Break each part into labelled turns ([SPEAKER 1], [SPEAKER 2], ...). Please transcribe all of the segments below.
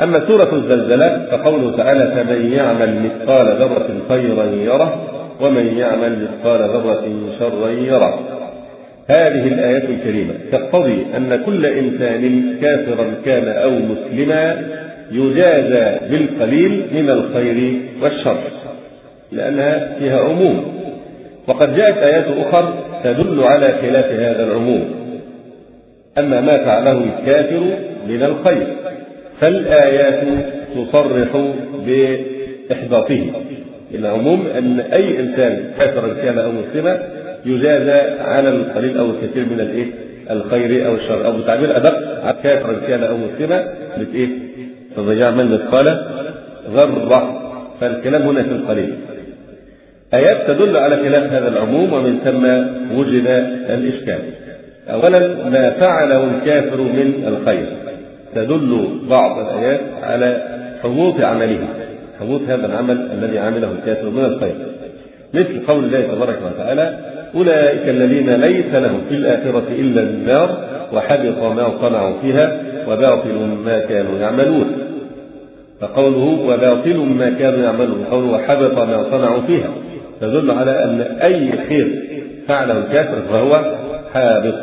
[SPEAKER 1] أما سورة الزلزلة فقوله تعالى: فمن يعمل مثقال ذرة خيرا يره ومن يعمل مثقال ذرة شرا يره. هذه الآيات الكريمة تقتضي أن كل إنسان كافرا كان أو مسلما يجازى بالقليل من الخير والشر، لأنها فيها عموم. وقد جاءت آيات أخرى تدل على خلاف هذا العموم. أما ما فعله الكافر من الخير فالآيات تصرح بإحباطه. العموم أن أي إنسان كافرا كان أو مسلما يجازى على القليل أو الكثير من الخير أو الشر، أو بتعبير أدق كافرا كان أو مسلما فمن يعمل مثقال ذرة، فالكلام هنا في القليل. آيات تدل على خلاف هذا العموم، ومن ثم وجد الإشكال. أولا ما فعله الكافر من الخير، تدل بعض الآيات على حبوط عمله، حبوط هذا العمل الذي عمله الكافر من الخير، مثل قول الله تبارك وتعالى: أولئك الذين ليس لهم في الآخرة إلا النار وحبط ما صنعوا فيها وباطل ما كانوا يعملون. فقوله وباطل ما كانوا يعملون، قوله وحبط ما صنعوا فيها، تدل على أن أي خير فعله الكافر فهو حابط.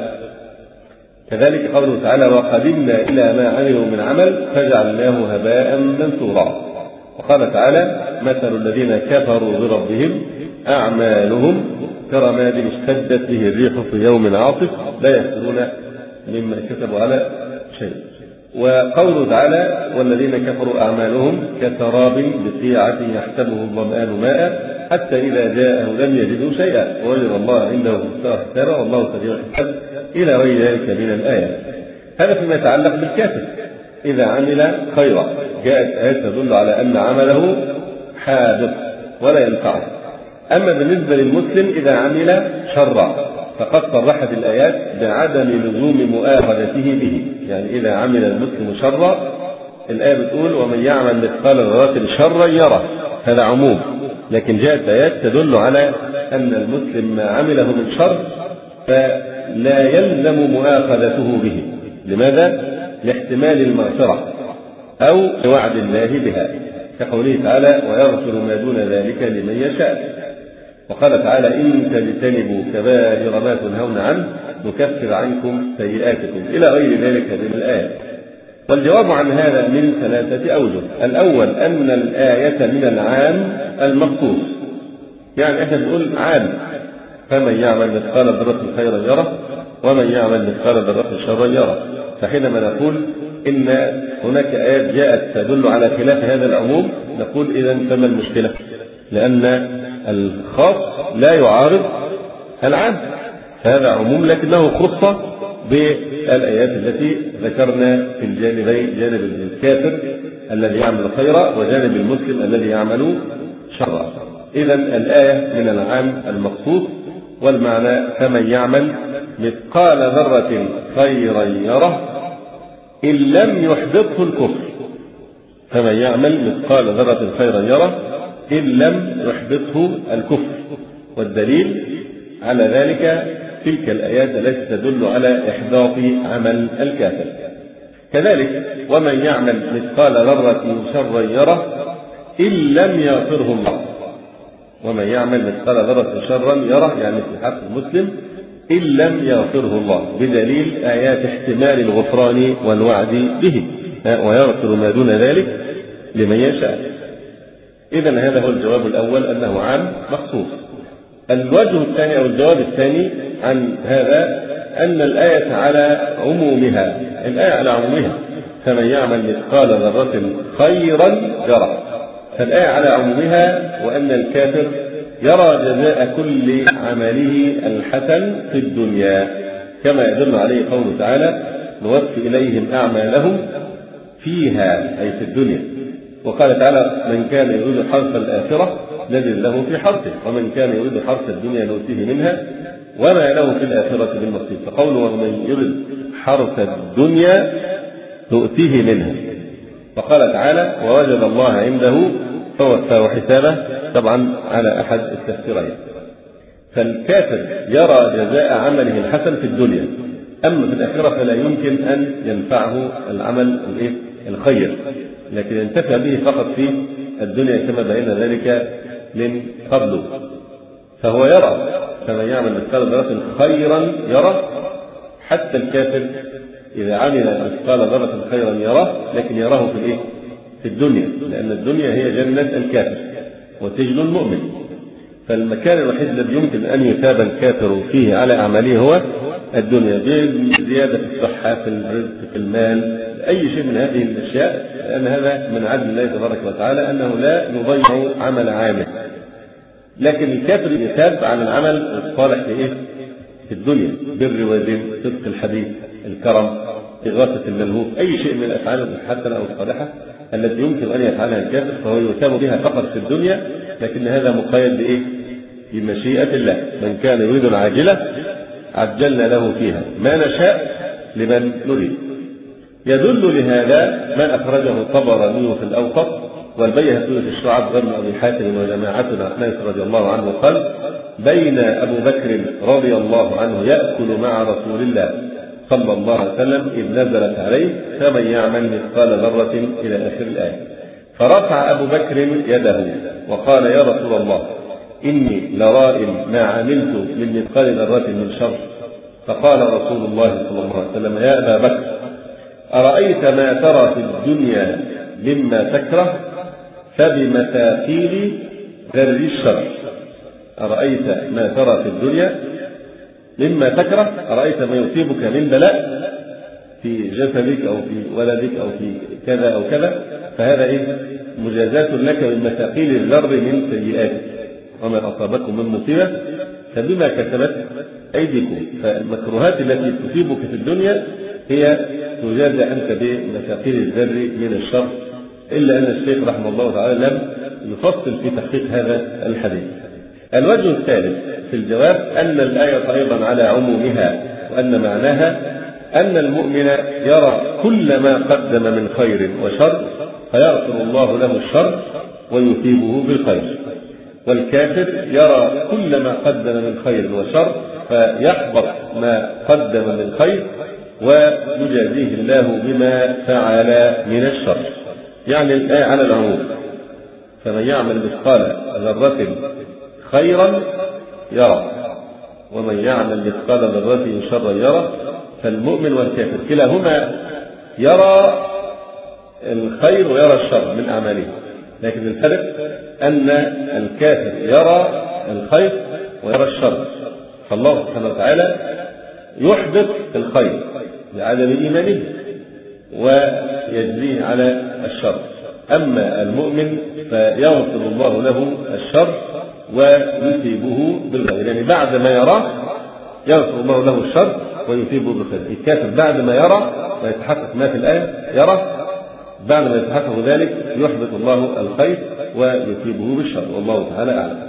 [SPEAKER 1] كذلك قوله تعالى: وقدمنا إلى ما عملوا من عمل فجعلناه هباء منثورا. وقال تعالى: مثل الذين كفروا بربهم أعمالهم كرماد اشتدت به الريح في يوم عاصف لا يقدرون مما كسبوا على شيء. وقوله تعالى: والذين كفروا أعمالهم كسراب بقيعة يحسبه الظمآن ماء حتى إذا جاءه لم يجدوا شيئا ووجد الله عنده حسابا والله سريع الحساب، إلى غير ذلك من الآيات. هذا فيما يتعلق بالكافر إذا عمل خيرا، جاءت آيات تدل على أن عمله حابط ولا ينفعه. أما بالنسبة للمسلم إذا عمل شرا فقد صرحت الآيات بعدم لزوم مؤاخذته به. يعني إذا عمل المسلم شرا الآية بتقول: ومن يعمل مثقال ذرة شرا يره، هذا عموم. لكن جاءت آيات تدل على أن المسلم ما عمله من شر فلا يلزم مؤاخذته به. لماذا؟ لاحتمال المغفرة أو لوعد الله بها، كقوله تعالى: ويغفر ما دون ذلك لمن يشاء. وقال تعالى: إن تجتنبوا كبائر ما تنهون عنه نكفر عنكم سيئاتكم، إلى غير ذلك من الآية. والجواب عن هذا من ثلاثة أوجه. الأول أن الآية من العام المخصوص، يعني احنا بنقول عام: فمن يعمل مثقال ذرة خيرا يره ومن يعمل مثقال ذرة شرا يره. فحينما نقول إن هناك آيات جاءت تدل على خلاف هذا العموم نقول إذن فما المشكلة؟ لأن الخاص لا يعارض العام، فهذا عموم لكنه خص بالآيات التي ذكرنا في الجانبين، جانب الكافر الذي يعمل خيرا وجانب المسلم الذي يعمل شرا. إذن الآية من العام المخصوص، والمعنى فمن يعمل مثقال ذرة خيرا يره إن لم يحبطه الكفر. فمن يعمل مثقال ذرة خيرا يره إن لم يحبطه الكفر. والدليل على ذلك تلك الآيات التي تدل على إحباط عمل الكافر. كذلك ومن يعمل مثقال ذرة شرا يره إن لم يغفره الله. ومن يعمل مثقال ذرة شرا يره يعني في حق المسلم إن لم يغفره الله، بدليل آيات احتمال الغفران والوعد به، ويغفر ما دون ذلك لمن يشاء. إذن هذا هو الجواب الأول، أنه عام مخصوص. الوجه الثاني أو الجواب الثاني عن هذا أن الآية على عمومها، الآية على عمومها: فمن يعمل مثقال ذرة خيرا يره. فالآية على عمومها، وأن الكافر يرى جزاء كل عمله الحسن في الدنيا، كما يدل عليه قوله تعالى: نوفي إليهم أعمالهم فيها، أي في الدنيا. وقال تعالى: من كان يريد حرث الآخرة نزل له في حرثه ومن كان يريد حرث الدنيا نؤتيه منها وما له في الآخرة من نصيب. فقوله: ومن يريد حرث الدنيا نؤتيه منها. وقال تعالى: ووجد الله عنده فوفاه حسابه، طبعا على أحد التفسيرين. فالكافر يرى جزاء عمله الحسن في الدنيا، أما في الآخرة فلا يمكن أن ينفعه العمل الخير، لكن ينتفع به فقط في الدنيا كما بين ذلك من قبله. فهو يرى، فمن يعمل مثقال ذرة خيرا يره. حتى الكافر إذا عمل مثقال ذرة خيرا يره، لكن يراه في الإيه؟ في الدنيا، لأن الدنيا هي جنة الكافر وسجن المؤمن. فالمكان الوحيد الذي يمكن أن يثاب الكافر فيه على أعماله هو الدنيا، بزيادة الصحة، في الرزق، في المال، أي شيء من هذه الأشياء، لأن هذا من عدل الله تبارك وتعالى أنه لا يضيع عمل عامل. لكن الكافر يثاب على العمل الصالح في إيه؟ في الدنيا، بر وزن، صدق الحديث، الكرم، إغاثة الملهوف، أي شيء من الأفعال الحسنة أو الصالحة التي يمكن أن يفعلها الكافر فهو يثاب بها فقط في الدنيا، لكن هذا مقيد بإيه؟ بمشيئة الله. من كان يريد العاجلة عجلنا له فيها ما نشاء لمن نريد. يدل لهذا ما أخرجه الطبراني في الأوسط والبيهقي في الشعب غير أبي حاتم وجماعة عن أنس رضي الله عنه قال: بين أبو بكر رضي الله عنه يأكل مع رسول الله صلى الله عليه وسلم إذ نزلت عليه: فمن يعمل مثقال ذرة إلى آخر الآية. فرفع أبو بكر يده وقال: يا رسول الله، إني لرائم ما عملت من مثقال ذرة من شر. فقال رسول الله صلى الله عليه وسلم: يا أبا بكر، أرأيت ما ترى في الدنيا مما تكره فبمثاقيل ذر الشر. أرأيت ما ترى في الدنيا مما تكره، أرأيت ما يصيبك من بلاء في جسدك أو في ولدك أو في كذا أو كذا، فهذا إيه؟ مجازاة لك من مثاقيل الذر من سيئاتك، وما أصابكم من مصيبة فبما كسبت أيديكم. فالمكروهات التي تصيبك في الدنيا هي تجازى أنت بمثاقيل الذر من الشر، إلا أن الشيخ رحمه الله تعالى لم يفصل في تحقيق هذا الحديث. الوجه الثالث في الجواب أن الآية أيضا على عمومها، وأن معناها أن المؤمن يرى كل ما قدم من خير وشر فيغفر الله له الشر ويثيبه بالخير، والكافر يرى كل ما قدم من خير وشر فيحبط ما قدم من خير ويجازيه الله بما فعل من الشر. يعني الآية على العموم: فمن يعمل مثقال ذرة خيرا يرى، ومن يعمل مثقال ذرة شرا يرى. فالمؤمن والكافر كلاهما يرى الخير ويرى الشر من أعماله، لكن الفرق أن الكافر يرى الخير ويرى الشر، فالله سبحانه وتعالى يحبط الخير بعدم إيمانه ويجزيه على الشر. أما المؤمن فيغفر الله له الشر ويثيبه بالخير، يعني بعد ما يراه يغفر الله له الشر ويثيبه بالخير. الكافر بعد ما يرى ويتحقق ما في الآية يرى، بعد ما يتحقق ذلك يحبط الله الخير ويثيبه بالشر، والله تعالى أعلم.